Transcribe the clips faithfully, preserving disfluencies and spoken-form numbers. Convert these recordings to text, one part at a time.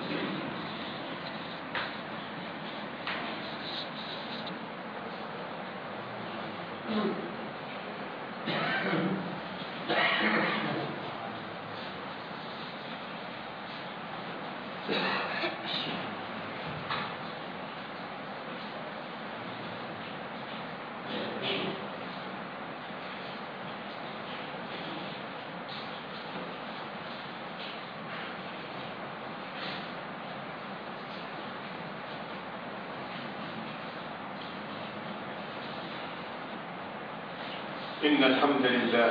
إن الحمد لله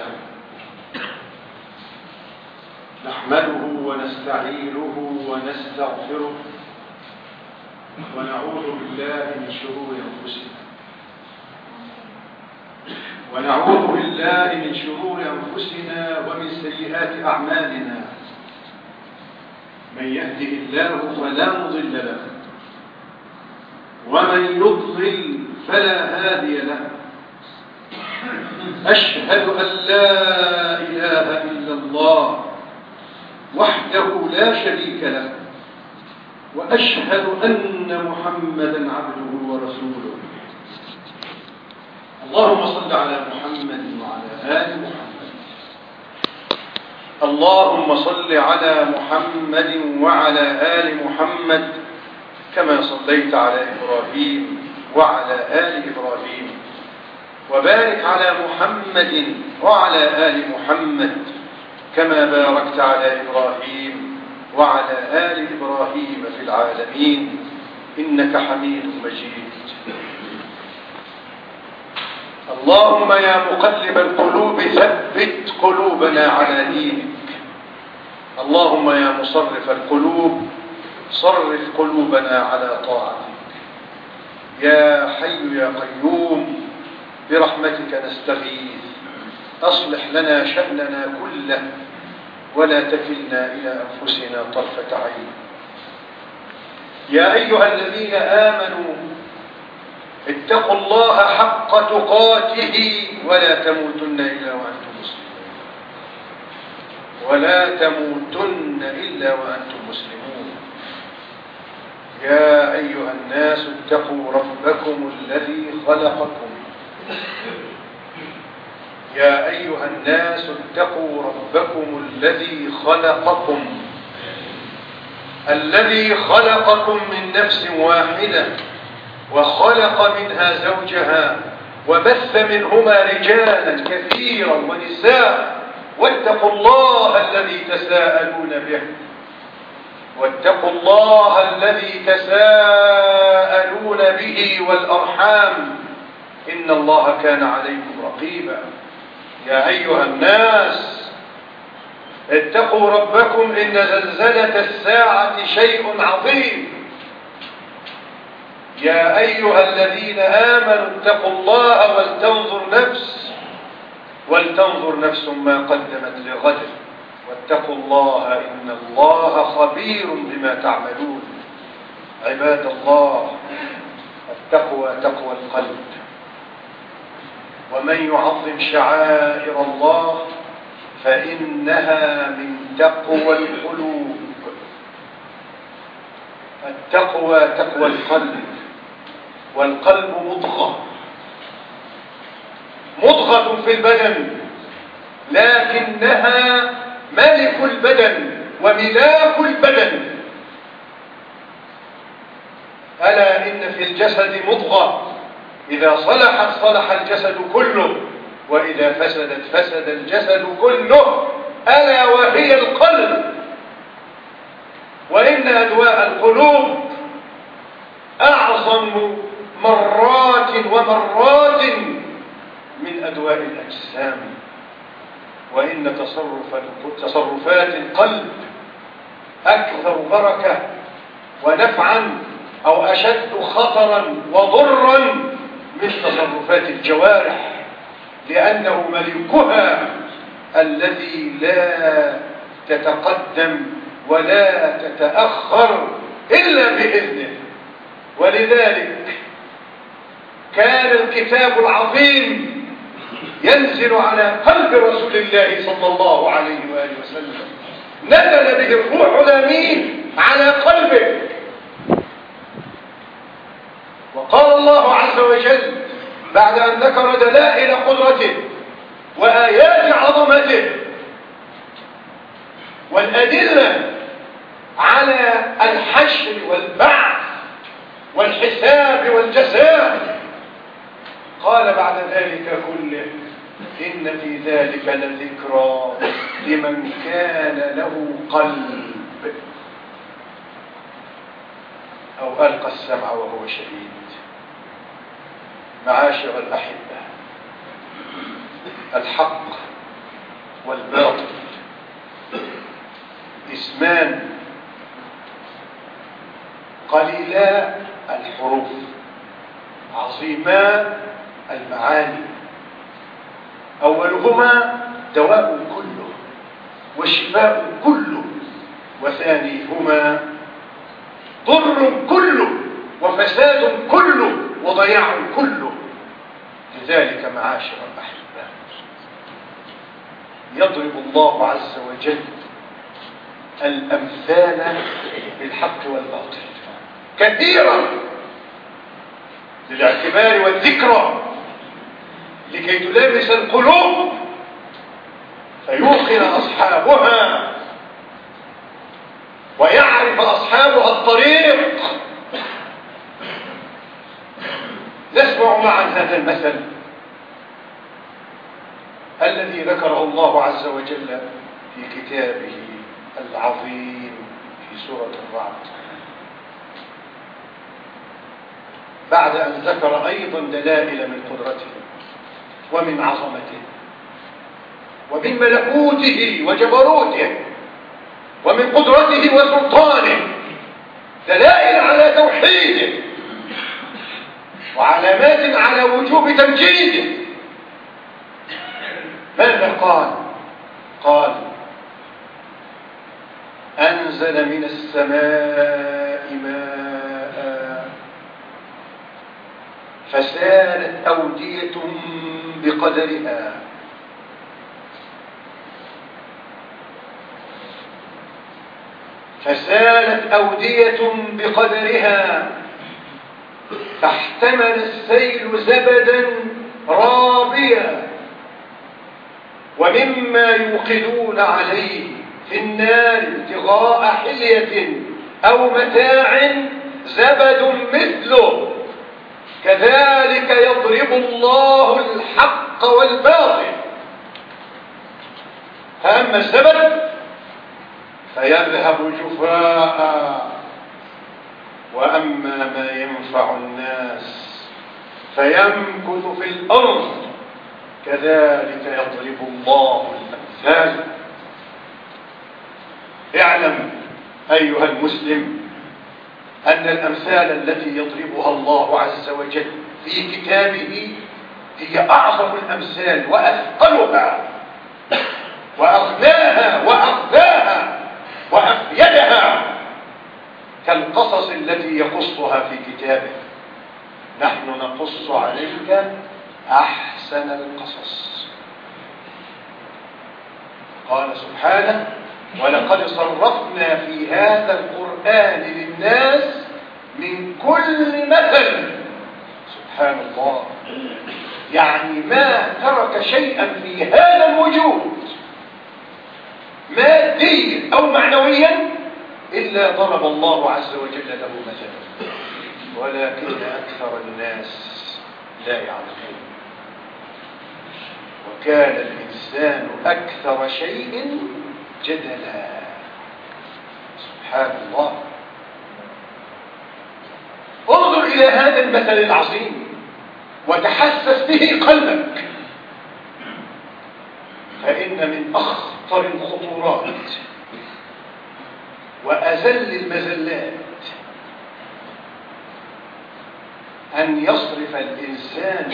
نحمده ونستعينه ونستغفره ونعوذ بالله من شرور أنفسنا ونعوذ بالله من شرور أنفسنا ومن سيئات أعمالنا. من يهده الله فلا مضل له ومن يضلل فلا هادي له. أشهد أن لا إله إلا الله وحده لا شريك له، وأشهد أن محمدا عبده ورسوله. اللهم صل على محمد وعلى آل محمد. اللهم صل على محمد وعلى آل محمد كما صليت على إبراهيم وعلى آل إبراهيم، وبارك على محمد وعلى آل محمد كما باركت على إبراهيم وعلى آل إبراهيم في العالمين إنك حميد مجيد. اللهم يا مقلب القلوب ثبت قلوبنا على دينك. اللهم يا مصرف القلوب صرف قلوبنا على طاعتك. يا حي يا قيوم برحمتك نستغيث، أصلح لنا شأننا كله ولا تكلنا إلى أنفسنا طرفة عين. يا أيها الذين آمنوا اتقوا الله حق تقاته ولا تموتن إلا وأنتم مسلمون ولا تموتن إلا وأنتم مسلمون. يا أيها الناس اتقوا ربكم الذي خلقكم يا أيها الناس اتقوا ربكم الذي خلقكم الذي خلقكم من نفس واحدة وخلق منها زوجها وبث منهما رجالا كثيرا ونساء، واتقوا الله الذي تساءلون به واتقوا الله الذي تساءلون به والأرحام إن الله كان عليكم رقيبا. يا أيها الناس اتقوا ربكم إن زلزلة الساعة شيء عظيم. يا أيها الذين آمنوا اتقوا الله ولتنظر نفس ولتنظر نفس ما قدمت لغد واتقوا الله إن الله خبير بما تعملون. عباد الله، التقوى تقوى القلب، ومن يعظم شعائر الله فإنها من تقوى القلوب. التقوى تقوى القلب، والقلب مضغة مضغة في البدن، لكنها ملك البدن وملاك البدن. ألا إن في الجسد مضغة إذا صلحت صلح الجسد كله، وإذا فسدت فسد الجسد كله، ألا وهي القلب. وإن أدواء القلوب أعظم مرات ومرات من أدواء الأجسام. وإن تصرف تصرفات القلب أكثر بركة ونفعا أو أشد خطرا وضرا من تصرفات الجوارح، لأنه ملكها الذي لا تتقدم ولا تتأخر إلا بإذنه. ولذلك كان الكتاب العظيم ينزل على قلب رسول الله صلى الله عليه وآله وسلم، نزل به الروح الأمين على قلبك. وقال الله عز وجل بعد أن ذكر دلائل قدرته وآيات عظمته والأدلة على الحشر والبعث والحساب والجزاء، قال بعد ذلك كله إن في ذلك لذكرى لمن كان له قلب أو ألقى السمع وهو شهيد. معاشر الأحبة، الحق والباطل اسمان قليلا الحروف عظيما المعاني. أولهما دواء كله وشفاء كله، وثانيهما ضر كله وفساد كله وضياع كله. لذلك معاشر الأحبة يضرب الله عز وجل الأمثال بالحق والباطل كثيرا للاعتبار والذكرى لكي تلامس القلوب فيوقن أصحابها ويعرف أصحابها الطريق. نسمع معا هذا المثل الذي ذكره الله عز وجل في كتابه العظيم في سورة الرعد، بعد أن ذكر أيضا دلائل من قدرته ومن عظمته ومن ملكوته وجبروته ومن قدرته وسلطانه، دلائل على توحيده وعلامات على وجوب تمجيده. ماذا قال؟ قال أنزل من السماء ماء فسالت أودية بقدرها فسالت أودية بقدرها فاحتمل السيل زبدا رابيا ومما يوقدون عليه في النار ابتغاء حلية أو متاع زبد مثله كذلك يضرب الله الحق والباطل. فأما الزبد فيذهب جفاء وأما ما ينفع الناس فيمكث في الأرض كذلك يضرب الله الأمثال. اعلم أيها المسلم أن الأمثال التي يضربها الله عز وجل في كتابه هي أعظم الأمثال وأثقلها وأغناها وأغذاها وأفيدها، كالقصص التي يقصها في كتابه. نحن نقص عليك أحسن القصص. قال سبحانه ولقد صرفنا في هذا القرآن للناس من كل مثل. سبحان الله، يعني ما ترك شيئا في هذا الوجود ماديا أو معنويا إلا ضرب الله عز وجل له مثلا، ولكن أكثر الناس لا يعلمون. وكان الإنسان أكثر شيء جدلا. سبحان الله. انظر إلى هذا المثل العظيم وتحسس به قلبك، فإن من أخطر الخطورات وأذل المذلات أن يصرف الإنسان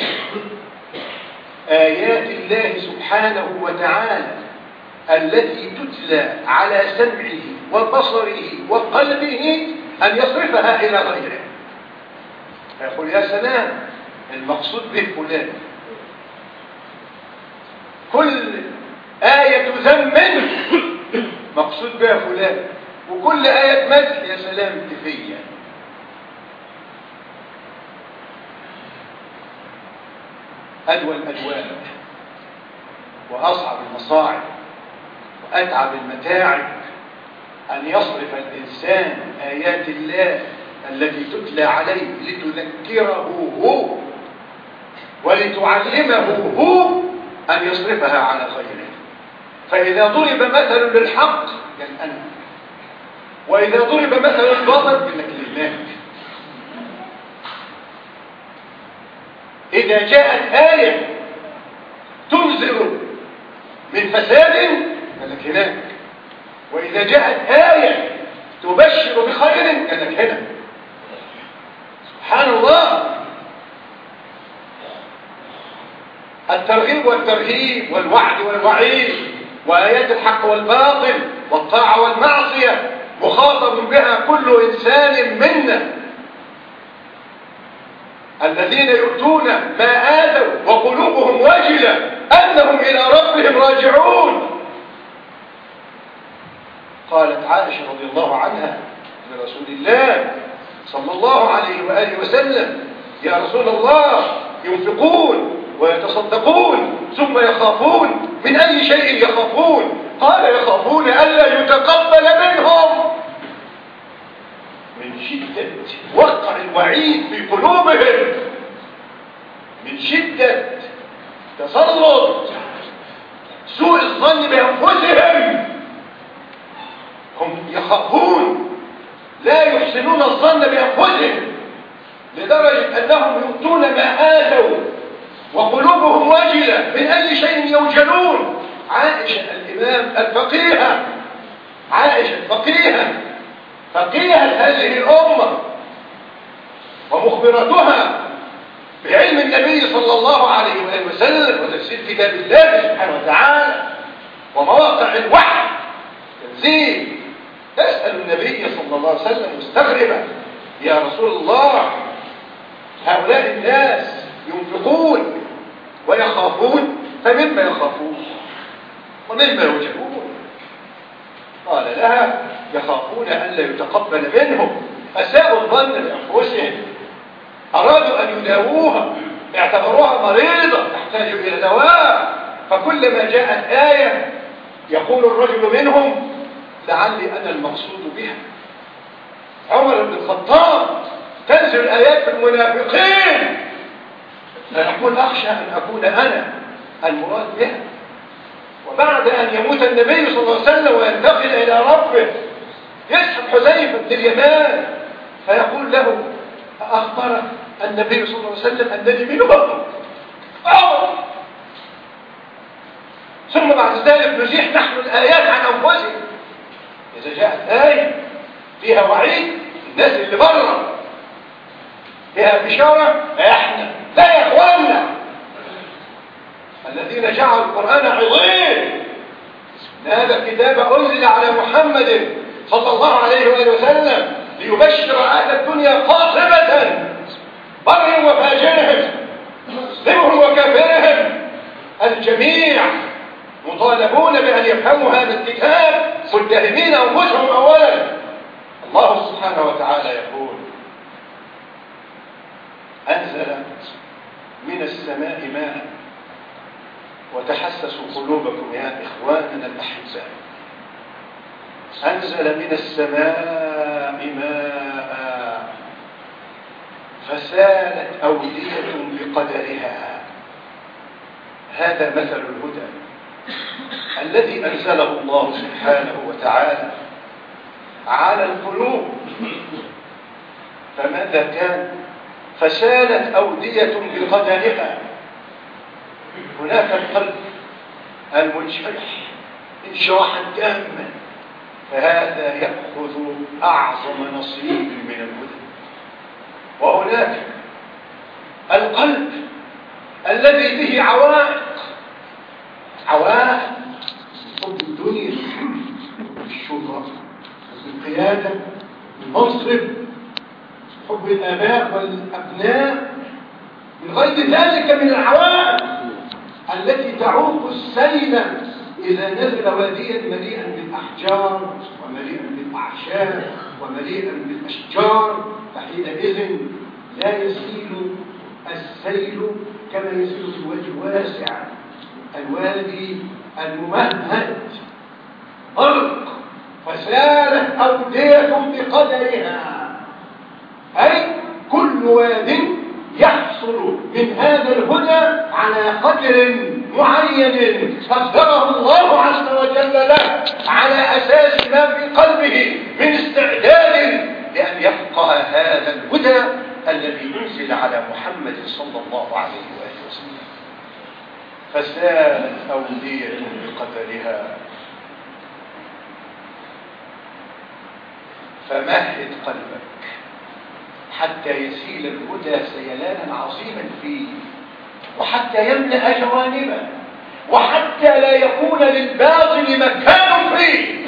آيات الله سبحانه وتعالى التي تتلى على سمعه وبصره وقلبه أن يصرفها إلى غيره، فيقول يا سلام المقصود به فلان. كل آية ذم مقصود بها فلان، وكل آية مدح يا سلام كفية. أدوى الأدواء وأصعب المصاعب وأتعب المتاعب أن يصرف الإنسان آيات الله التي تتلى عليه لتذكره هو ولتعلمه هو أن يصرفها على غيره. فإذا ضرب مثل للحق قال أنا، وإذا ضرب مثل للباطل قال لك لله. إذا جاءت آية تنذر من فساد قال لك هناك، وإذا جاءت آية تبشر بخير قال لك هنا. سبحان الله. الترغيب والترهيب والوعد والوعيد وآيات الحق والباطل والطاعة والمعصية مخاطب بها كل إنسان منا. الذين يؤتون ما آتوا وقلوبهم وجلة أنهم إلى ربهم راجعون. قالت عائشة رضي الله عنها لرسول الله صلى الله عليه وآله وسلم: يا رسول الله، ينفقون ويتصدقون ثم يخافون، من أي شيء يخافون؟ قال: يخافون ألا يتقبل منهم. من شدة وقع الوعيد في قلوبهم، من شدة تسلط سوء الظن بأنفسهم، هم يخافون لا يحسنون الظن بأنفسهم لدرجة أنهم يؤتون ما آتوا وقلوبهم وجلة، من أي شيء يوجلون. عائشة الإمام الفقيهة، عائشة الفقيهة فقيهة هذه الأمة ومخبرتها بعلم النبي صلى الله عليه وآله وسلم وتفسير كتاب الله سبحانه وتعالى ومواقع الوحي تنزيل، تسأل النبي صلى الله عليه وسلم مستغربة: يا رسول الله، هؤلاء الناس ينفقون ويخافون، فمما يخافون ومما يوجبون؟ قال لها: يخافون أن لا يتقبل منهم، أساءوا الظن بأنفسهم، أرادوا أن يداووها، اعتبروها مريضة تحتاج إلى دواء، فكلما جاءت آية يقول الرجل منهم: لعلي أنا المقصود بها. عمر بن الخطاب تنزل آيات في المنافقين فيقول: أخشى أن أكون أنا المراد بها. وبعد أن يموت النبي صلى الله عليه وسلم وينتقل إلى ربه يسحب حذيفة بن اليمان فيقول له: أخبر النبي صلى الله عليه وسلم أنني منهم. ثم بعد ذلك نزيح نحن الآيات عن أنفسهم. إذا جاءت آية فيها وعيد الناس اللي بره، فيها بشارة، إحنا لا يا إخواننا الذين جعلوا القرآن عظيم. هذا الكتاب أنزل على محمد صلى الله عليه وآله وسلم ليبشر أهل الدنيا قاطبة برهم وفاجرهم، مسلمهم وكافرهم، الجميع مطالبون بأن يفهموا هذا الكتاب متهمين أنفسهم أولا. الله سبحانه وتعالى يقول: أنزل من السماء ماء وتحسسوا قلوبكم يا إخواننا الأحباء. أنزل من السماء ماء فسالت أودية بقدرها. هذا مثل الهدى الذي أنزله الله سبحانه وتعالى على القلوب. فماذا كان؟ فسالت أودية بقدرها. هناك القلب المنشرح انشراحا تاما، فهذا يأخذ أعظم نصيب من الهدى. وهناك القلب الذي به عوائق، عوائق حب الدنيا، الشهرة، القيادة، المنصب، حب الآباء والأبناء، من غير ذلك من العوائق التي تعوق السيل إذا نزل واديا مليئا بالأحجار ومليئا بالأعراض بالأعشاب ومليئا بالأشجار، فحينئذ لا يسيل السيل كما يسيل في الوادي الواسع، الوادي الممهد غرق، فسالت أودية بقدرها، أي كل واد يحصل من هذا الهدى على قدر معين قدره الله عز وجل له على أساس ما في قلبه من استعداد لأن يفقه هذا الهدى الذي أنزل على محمد صلى الله عليه وآله وسلم. فسالت أودية بقدرها، فمهد قلبك حتى يسيل الهدى سيلانا عظيما فيه، وحتى يملأ جوانبه، وحتى لا يكون للباطل مكان فيه.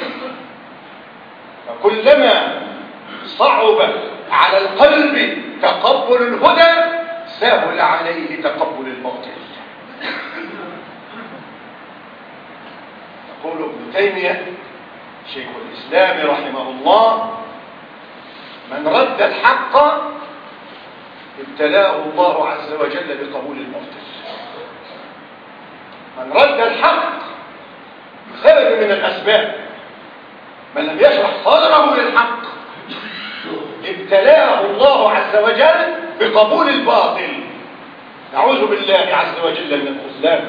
فكلما صعب على القلب تقبل الهدى سهل عليه تقبل الباطل. يقول ابن تيمية شيخ الإسلام رحمه الله: من رد الحق ابتلاه الله عز وجل بقبول الباطل. من رد الحق سبب من الأسباب، من لم يشرح صدره للحق ابتلاه الله عز وجل بقبول الباطل. نعوذ بالله عز وجل من الخذلان.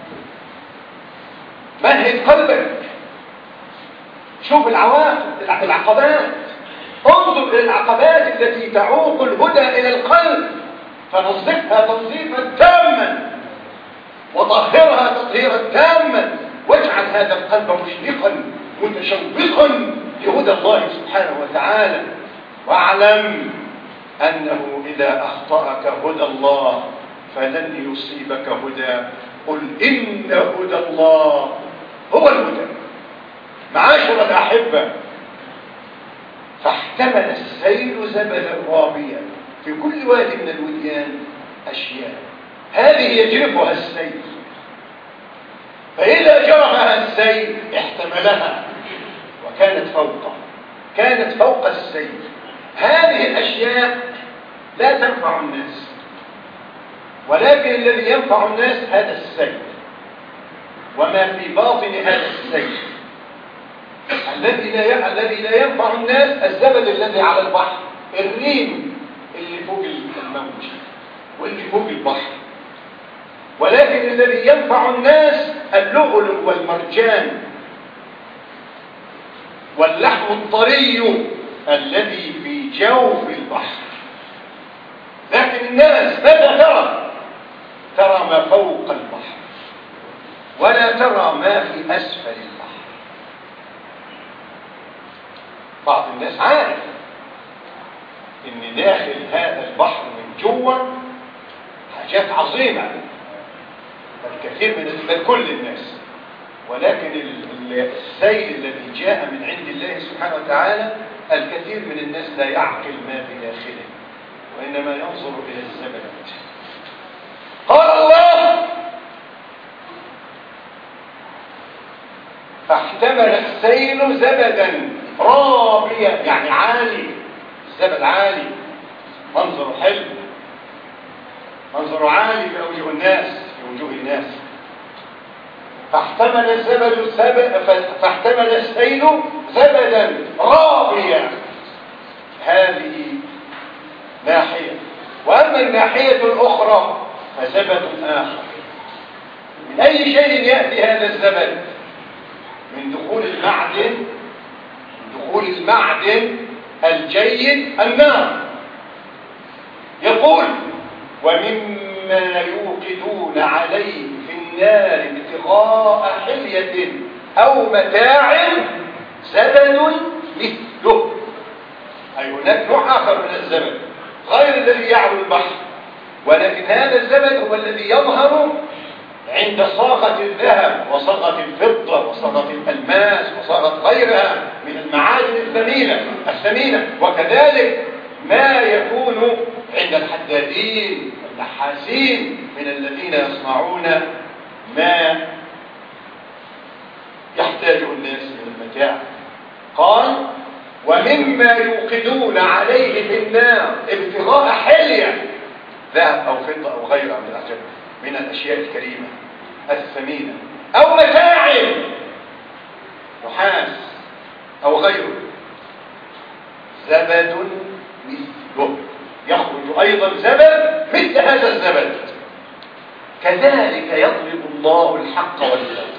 مهد قلبك، شوف العواقب، العقبات، انظر إلى العقبات التي تعوق الهدى إلى القلب، فنظفها تنظيفا تاما وطهرها تطهيرا تاما، واجعل هذا القلب مشرقا متشوقا لهدى الله سبحانه وتعالى. واعلم أنه إذا أخطأك هدى الله فلن يصيبك هدى. قل إن هدى الله هو الهدى. معاشر الأحبة، فاحتمل السيل زبدا رابيا، في كل واد من الوديان أشياء هذه يجرفها السيل، فإذا جرفها السيل احتملها وكانت فوقه، كانت فوق السيل. هذه الأشياء لا تنفع الناس، ولكن الذي ينفع الناس هذا السيل وما في باطن هذا السيل. الذي لا الذي لا ينفع الناس الزبد الذي على البحر، الريم اللي فوق الموج واللي فوق البحر. ولكن الذي ينفع الناس اللؤلؤ والمرجان واللحم الطري الذي في جوف البحر. لكن الناس ماذا ترى؟ ترى ما فوق البحر ولا ترى ما في أسفل البحر. بعض الناس عارف ان داخل هذا البحر من جوه حاجات عظيمة، الكثير من بل كل الناس، ولكن السيل الذي جاء من عند الله سبحانه وتعالى الكثير من الناس لا يعقل ما بداخله، وإنما ينظر إلى الزبد. قال الله: فاحتمل السيل زبدا رابيا، يعني عالي، الزبد عالي، منظره حلو، منظره عالي في وجوه الناس، في وجوه الناس. فاحتمل الزبد فاحتمل السيل زبدا رابيا. هذه ناحية، وأما الناحية الأخرى فزبد آخر. من أي شيء يأتي هذا الزبد؟ من دخول المعدن، من دخول المعدن الجيد النار. يقول: ومما يوقدون عليه في النار ابتغاء حلية أو متاع زبد مثله. أي هناك نوع آخر من الزبد غير الذي يعلو البحر، ولكن هذا الزبد هو الذي يظهر عند صاغة الذهب وصاغة الفضة وصاغة الألماس وصاغة غيرها من المعادن الثمينة الثمينة وكذلك ما يكون عند الحدادين والنحاسين من الذين يصنعون ما يحتاجه الناس من المتاع. قال: ومما يوقدون عليه في النار ابتغاء حلية ذهب أو فضة أو غيرها من الأحجار من الأشياء الكريمة الثمينة أو متاع نحاس أو غيره زبد مثله يخرج أيضا زبد مثل هذا الزبد كذلك يضرب الله الحق والباطل.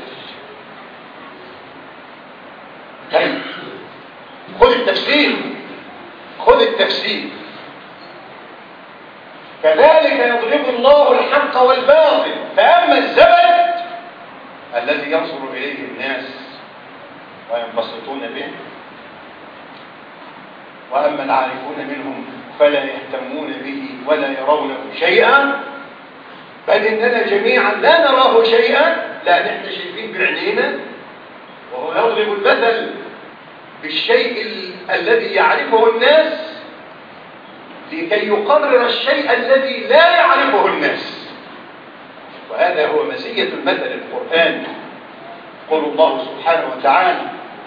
طيب خذ التفسير خذ التفسير كذلك يضرب الله الحق والباطل. فأما الزبد الذي ينظر إليه الناس وينبسطون به، وأما العارفون منهم فلا يهتمون به ولا يرونه شيئا، بل إننا جميعا لا نراه شيئا، لا نحن شايفين بعينينا، وهو يضرب المثل بالشيء ال... الذي يعرفه الناس لكي يقرر الشيء الذي لا يعرفه الناس. وهذا هو مزية المثل القرآني. قال الله سبحانه وتعالى: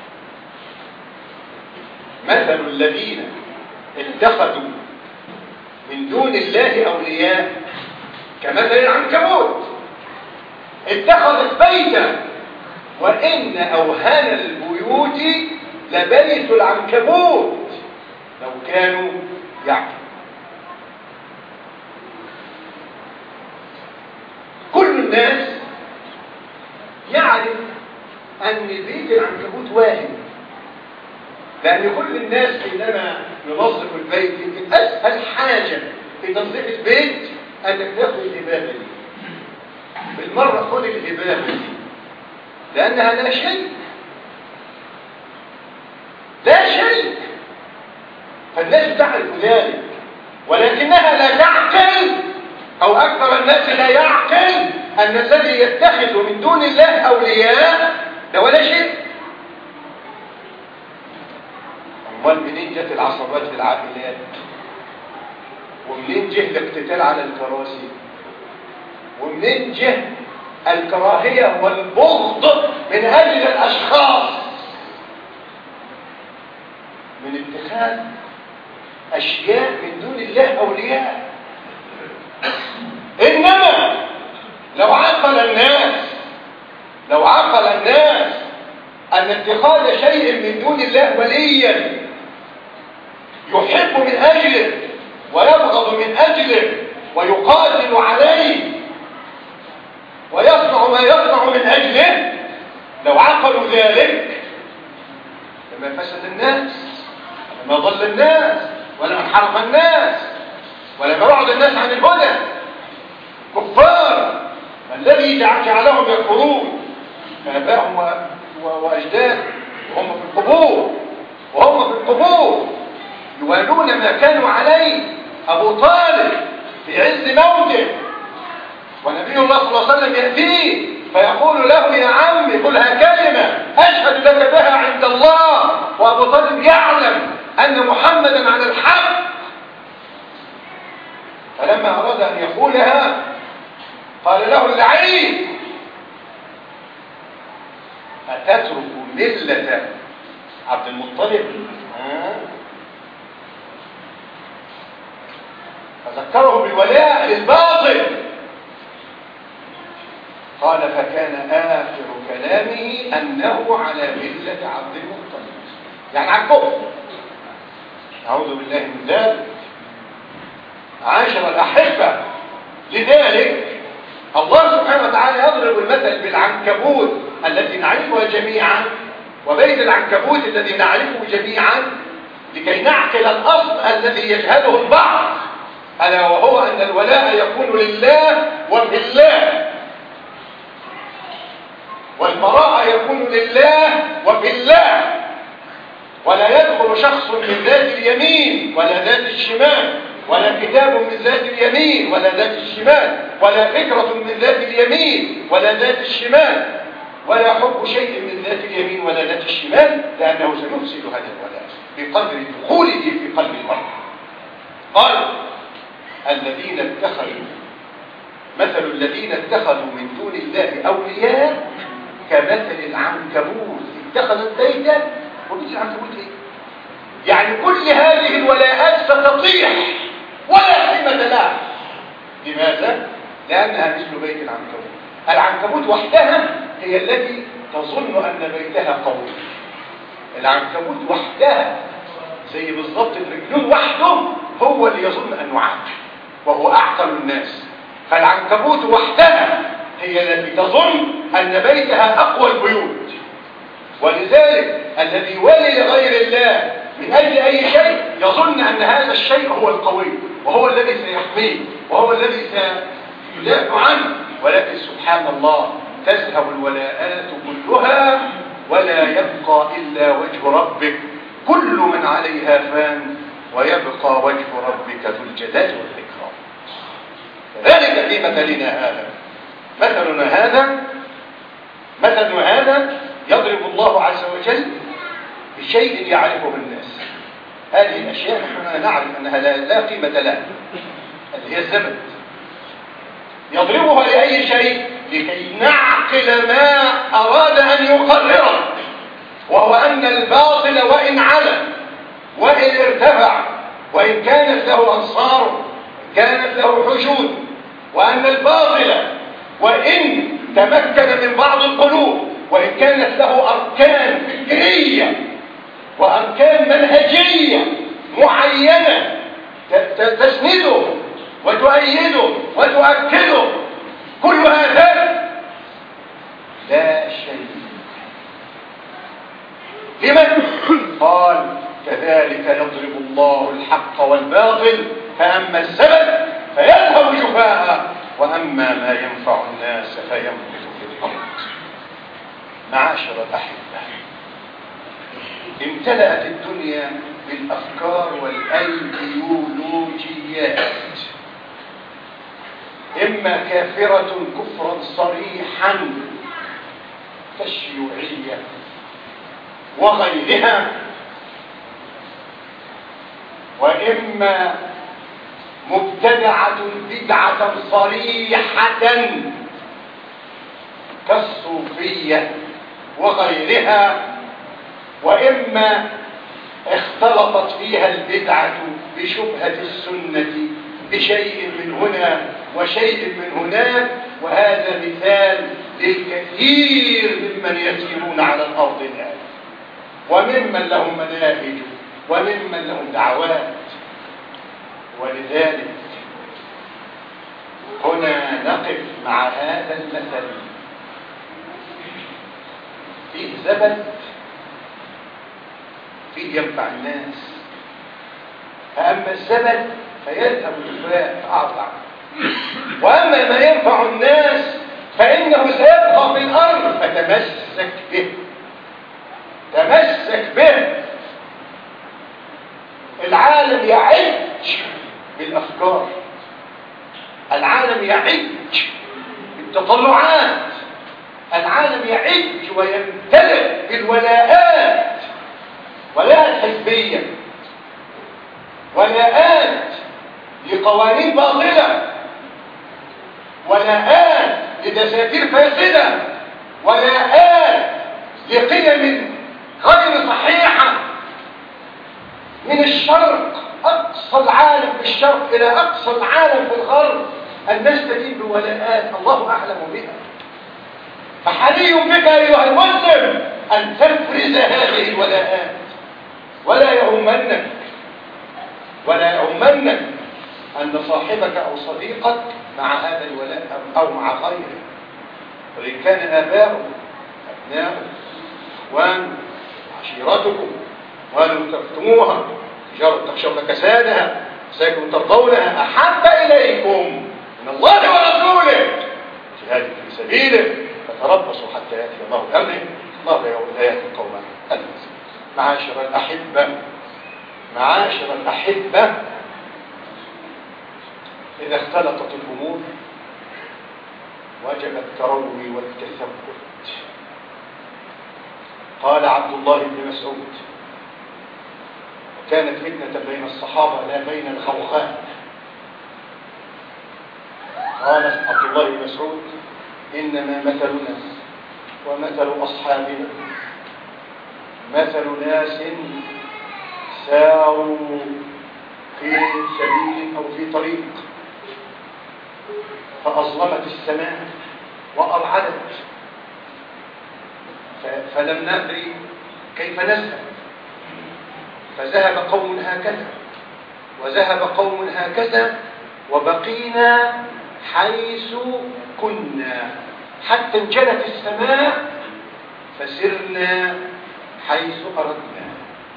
مثل الذين اتخذوا من دون الله أولياء كمثل العنكبوت اتخذت بيتا وإن أوهن البيوت لبيت العنكبوت لو كانوا يعقلون. كل الناس يعرف أن بيت العنكبوت واهم، لأن كل الناس حينما ينظف البيت يمكن أسهل حاجة في تنظيف البيت أنك تأخذ الهبابة دي بالمرة. خذ الهبابة دي لأنها لا شيء لا شيء فالناس تعرف ذلك، ولكنها لا تعقل، أو أكثر الناس لا يعقل أن الذي يتخذ من دون الله أولياء ده ولا شيء. أمال منين جت العصبات في العائلات؟ ومنين جه الاقتتال على الكراسي؟ ومنين جه الكراهية والبغض من أجل الأشخاص؟ من اتخاذ أشياء من دون الله أولياء. إنما لو عقل الناس لو عقل الناس أن اتخاذ شيء من دون الله وليا يحب من أجله ويبغض من أجله ويقاتل عليه ويصنع ما يصنع من أجله، لو عقلوا ذلك لما فسد الناس، لما ضل الناس، ولما انحرف الناس، ولما بعد الناس عن الهدى. كفار الذي جعلهم يكفرون آبائهم وأجدادهم وهم في القبور وهم في القبور يوالون ما كانوا عليه أبو طالب في عز موته، ونبي الله صلى الله عليه وسلم يأتيه فيقول له: يا عمي قلها كلمة أشهد لك بها عند الله. وأبو طالب يعلم أن محمدا على الحق، فلما أراد أن يقولها قال له اللعين: أتترك ملة عبد المطلب؟ فذكره بالولاء للباطل. قال: فكان آخر كلامه أنه على ملة عبد المطلب، يعني على الكفر. أعوذ بالله من ذلك. عاشر الأحبة، لذلك الله سبحانه وتعالى يضرب المثل بالعنكبوت التي نعرفها جميعا وبيت العنكبوت الذي نعرفه جميعا لكي نعقل الأصل الذي يجهله البعض، ألا وهو أن الولاء يكون لله وبالله، والبراءة يكون لله وبالله، ولا يدخل شخص من ذات اليمين ولا ذات الشمال، ولا كتاب من ذات اليمين ولا ذات الشمال، ولا فكرة من ذات اليمين ولا ذات الشمال، ولا حب شيء من ذات اليمين ولا ذات الشمال، لأنه سيفسد هذا الولاء بقدر دخوله في قلب المرء. قال: الذين اتخذوا مثل الذين اتخذوا من دون الله أولياء كمثل العنكبوت اتخذت بيتا. وبيت العنكبوت ايه؟ كل هذه الولاءات ستطيح ولا قيمة لها. لماذا؟ لأنها مثل بيت العنكبوت. العنكبوت وحدها هي التي تظن أن بيتها قوي. العنكبوت وحدها زي بالضبط الرجلون وحده هو اللي يظن أنه عاقل وهو أعقل الناس. فالعنكبوت وحدها هي التي تظن أن بيتها أقوى البيوت. ولذلك الذي يولي لغير الله من أجل أي شيء يظن أن هذا الشيء هو القوي وهو الذي سيحميه وهو الذي سيدافع عنه. ولكن سبحان الله تذهب الولاءات كلها ولا يبقى إلا وجه ربك. كل من عليها فان ويبقى وجه ربك ذو الجلال والإكرام. ذلك في مثلنا هذا. مثلنا هذا مثل هذا يضرب الله عز وجل بشيء يعرفه الناس. هذه الأشياء نحن نعرف أنها لا قيمة لها، اللي هي الزمن. يضربها لأي شيء لكي نعقل ما أراد أن يقرره، وهو أن الباطل وإن علا وإن ارتفع وإن كانت له أنصار كانت له حشود، وأن الباطل وإن تمكن من بعض القلوب وإن كانت له أركان فكرية وأركان منهجية معينة تسنده وتؤيده وتؤكده، كل هذا لا شيء. لمن؟ قال كذلك يضرب الله الحق والباطل فأما الزبد فيذهب جفاء وأما ما ينفع الناس فينبت في الأرض. معاشر الأحبة، امتلأت الدنيا بالأفكار والأيديولوجيات، إما كافرة كفرا صريحا كالشيوعية وغيرها، وإما مبتدعة بدعة صريحة كالصوفية وغيرها، وإما اختلطت فيها البدعة بشبهة السنة بشيء من هنا وشيء من هناك. وهذا مثال للكثير ممن يسيرون على الأرض الآن، وممن لهم مناهج وممن لهم دعوات. ولذلك هنا نقف مع هذا المثل. فيه زبد فيه ينفع الناس، فأما الزبد فيذهب الجفاء أعطى، وأما ما ينفع الناس فإنه سيبقى في الأرض. فتمسك به، تمسك به. العالم يعج بالأفكار، العالم يعج بالتطلعات، العالم يعج ويمتلئ بالولاءات، ولاءات حزبية، ولاءات لقوانين باطلة، ولاءات لدساتير فاسدة، ولاءات لقيم غير صحيحة من الشرق، أقصى العالم في الشرق إلى أقصى العالم في الغرب. الناس تدين بولاءات الله أعلم بها. فحري بك أيها المسلم أن تفرز هذه الولاءات، ولا يهمنك ولا يهمنك أن صاحبك أو صديقك مع هذا الولاء أو مع غيره، وإن كان آباؤه أبناؤه إخوان عشيرتكم ولم تكتموها تجارة تخشون كسادها سيكون ترضونها أحب إليكم من الله ورسوله جهاد في سبيله فتربصوا حتى يأتي الله بأمره الله لا يأتي القوم المسلمين. معاشر الأحبة معاشر الأحبة إذا اختلطت الأمور وجب التروي والتثبت. قال عبد الله بن مسعود: كانت فتنة بين الصحابة لا بين الغوغاء. قال عبد الله بن مسعود: إنما مثلنا ومثل أصحابنا مثل ناس ساروا في سبيل أو في طريق فأظلمت السماء وأرعدت، فلم ندري كيف نذهب، فذهب قوم هكذا وذهب قوم هكذا وبقينا حيث كنا حتى انجلت السماء فسرنا حيث أردنا.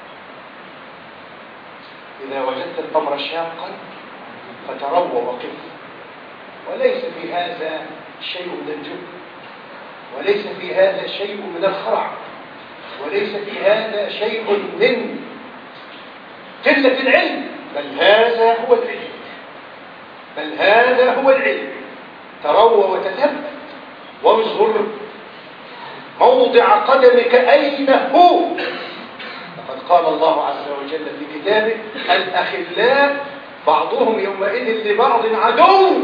إذا وجدت الأمر شاقا فتروى وقف، وليس في هذا شيء من الجبن، وليس في هذا شيء من الخرع، وليس في هذا شيء من قلة العلم، بل هذا هو العلم، بل هذا هو العلم. تروى وتثبت وانظر موضع قدمك أين هو. لقد قال الله عز وجل في كتابه: الأخلاء بعضهم يومئذ لبعض عدو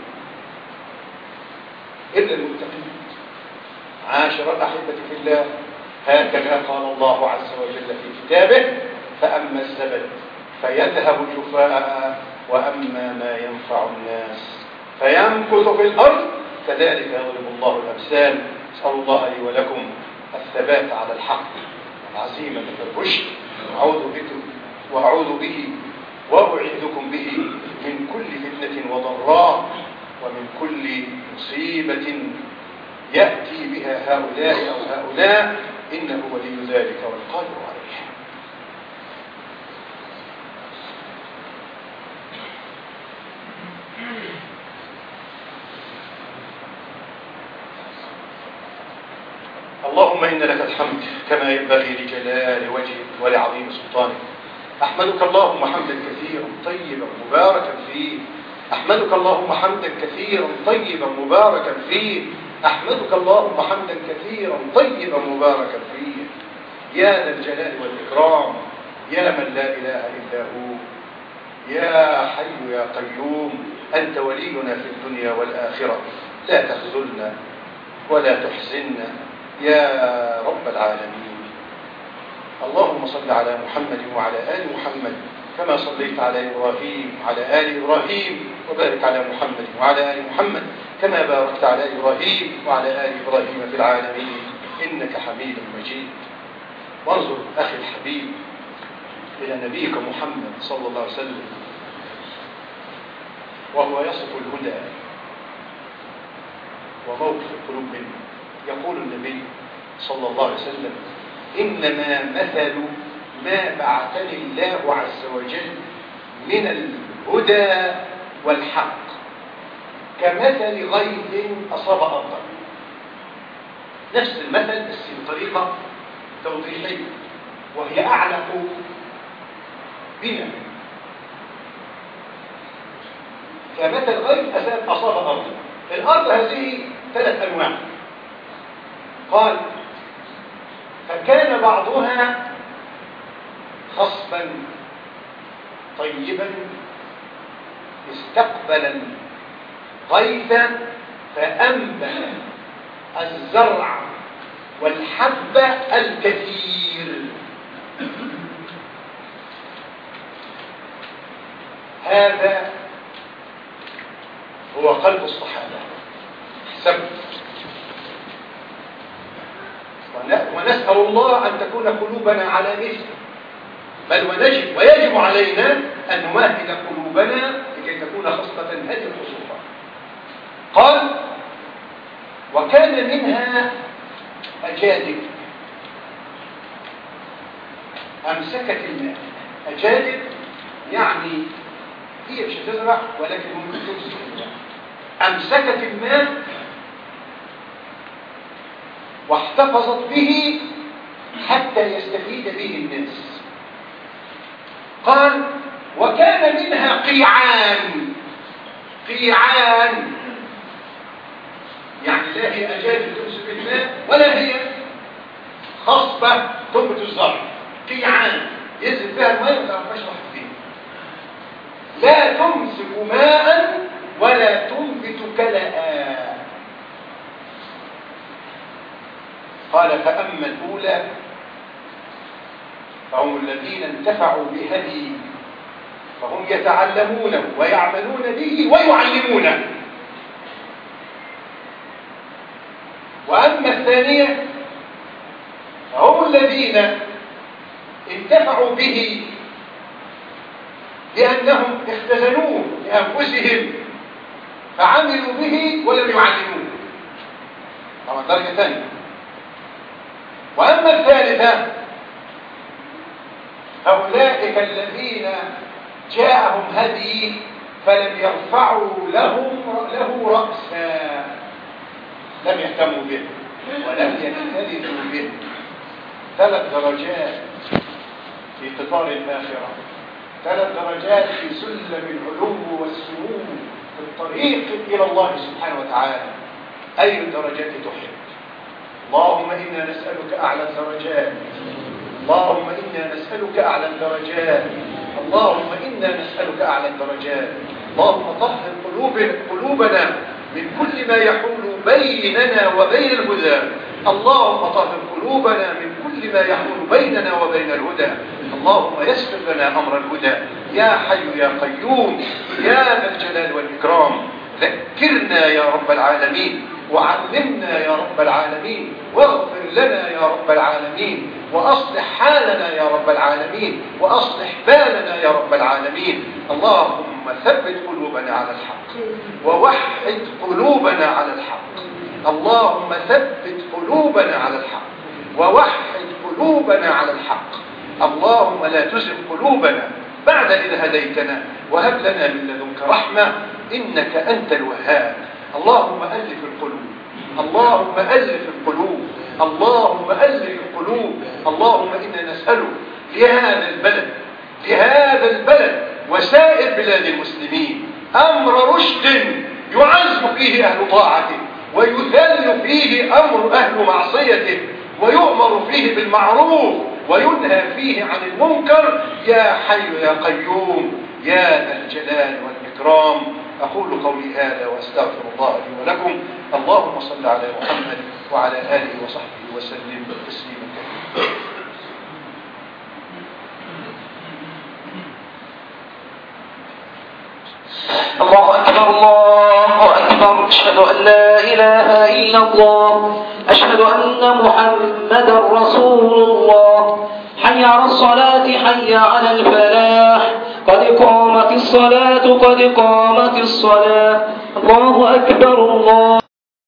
إلا المتقين. عاشر الأحبة في الله، هكذا قال الله عز وجل في كتابه: فأما الزبد فيذهب جفاء وأما ما ينفع الناس فيمكث في الأرض كذلك يضرب الله الأمثال. أسأل الله لي ولكم الثبات على الحق والعزيمة في الرشد، أعوذ بكم وأعوذ به وأعيذكم به من كل فتنة وضراء ومن كل مصيبة يأتي بها هؤلاء أو هؤلاء، إنه ولي ذلك والقادر عليه. اللهم إن لك الحمد كما ينبغي لجلال وجهك ولعظيم سلطانك. أحمدك اللهم حمدا كثيرا طيبا مباركا فيه، أحمدك اللهم حمدا كثيرا طيبا مباركا فيه، أحمدك اللهم حمدا كثيرا طيبا مباركا فيه. يا ذا الجلال والإكرام، يا من لا إله إلا هو، يا حي يا قيوم، أنت ولينا في الدنيا والآخرة، لا تخذلنا ولا تحزننا يا رب العالمين. اللهم صل على محمد وعلى آل محمد كما صليت على إبراهيم وعلى آل إبراهيم، وبارك على محمد وعلى آل محمد كما باركت على إبراهيم وعلى آل إبراهيم في العالمين إنك حميد مجيد. وانظر أخي الحبيب إلى نبيك محمد صلى الله عليه وسلم وهو يصف الهدى وموقف القلوب منه. يقول النبي صلى الله عليه وسلم: إنما مثل ما بعثني الله عز وجل من الهدى والحق كمثل غيث أصاب أرضا. نفس المثل بس بطريقة توضيحية وهي أعلق بنا. كمثل غيث أصاب أرضا. الأرض هذه ثلاث أنواع. قال: فكان بعضها خصبا طيبا استقبل الغيث فأنبت الزرع والحب الكثير. هذا هو قلب الصحابة. احسبوا. ونسأل الله أن تكون قلوبنا على مثله، بل ونجب ويجب علينا أن نمهد قلوبنا لكي تكون خصلة هذه الخصوصة. قال: وكان منها أجادب أمسكت الماء. أجادب يعني هي مش هتزرع ولكن ممكن تمسك الماء. أمسكت الماء واحتفظت به حتى يستفيد به الناس. قال: وكان منها قيعان. قيعان يعني لا هي أجادب تمسك الماء ولا هي خصبة تنبت الزرع. قيعان ينزل فيها الماء وما تعرفش راحت فين. لا تمسك ماء ولا تنبت كلأ. قال: فأما الأولى فهم الذين انتفعوا بهدي فهم يتعلمونه ويعملون به ويعلمونه. وأما الثانية فهم الذين انتفعوا به لأنهم اختزنوه لأنفسهم فعملوا به ولم يعلموه، طبعا درجة ثانية. وأما الثالثة فأولئك الذين جاءهم هدي فلم يرفعوا لهم له رأسا، لم يهتموا به ولم يكترثوا به. ثلاث درجات في قطار الآخرة، ثلاث درجات في سلم العلو والسمو في الطريق إلى الله سبحانه وتعالى. أي الدرجات تحب؟ اللهم إنا نسألك أعلى الدرجات، اللهم إنا نسألك أعلى الدرجات، اللهم إنا نسألك أعلى الدرجات. اللهم طهر قلوبنا من كل ما يحول بيننا وبين الهدى، اللهم طهر قلوبنا من كل ما يحول بيننا وبين الهدى. اللهم يسر لنا أمر الهدى يا حي يا قيوم يا ذا الجلال والإكرام. ذكرنا يا رب العالمين وعلمنا يا رب العالمين واغفر لنا يا رب العالمين وأصلح حالنا يا رب العالمين وأصلح بالنا يا رب العالمين. اللهم ثبت قلوبنا على الحق ووحد قلوبنا على الحق، اللهم ثبت قلوبنا على الحق ووحد قلوبنا على الحق. اللهم لا تزغ قلوبنا بعد إذ هديتنا وهب لنا من لدنك رحمة إنك أنت الوهاب. اللهم ألف القلوب، اللهم ألف القلوب، اللهم ألف القلوب. اللهم إنا نسألك لهذا البلد لهذا البلد وسائر بلاد المسلمين أمر رشد يعز فيه أهل طاعته ويذل فيه أمر أهل معصيته ويؤمر فيه بالمعروف وينهى فيه عن المنكر يا حي يا قيوم يا ذا الجلال والإكرام. أقول قولي هذا وأستغفر الله لي ولكم. اللهم صل على محمد وعلى آله وصحبه وسلم تسليما كثيرا. الله أكبر الله أكبر. أشهد أن لا إله إلا الله، أشهد أن محمدا رسول الله. حي على الصلاة حي على الفلاح، قد قامت الصلاة قد قامت الصلاة. الله أكبر الله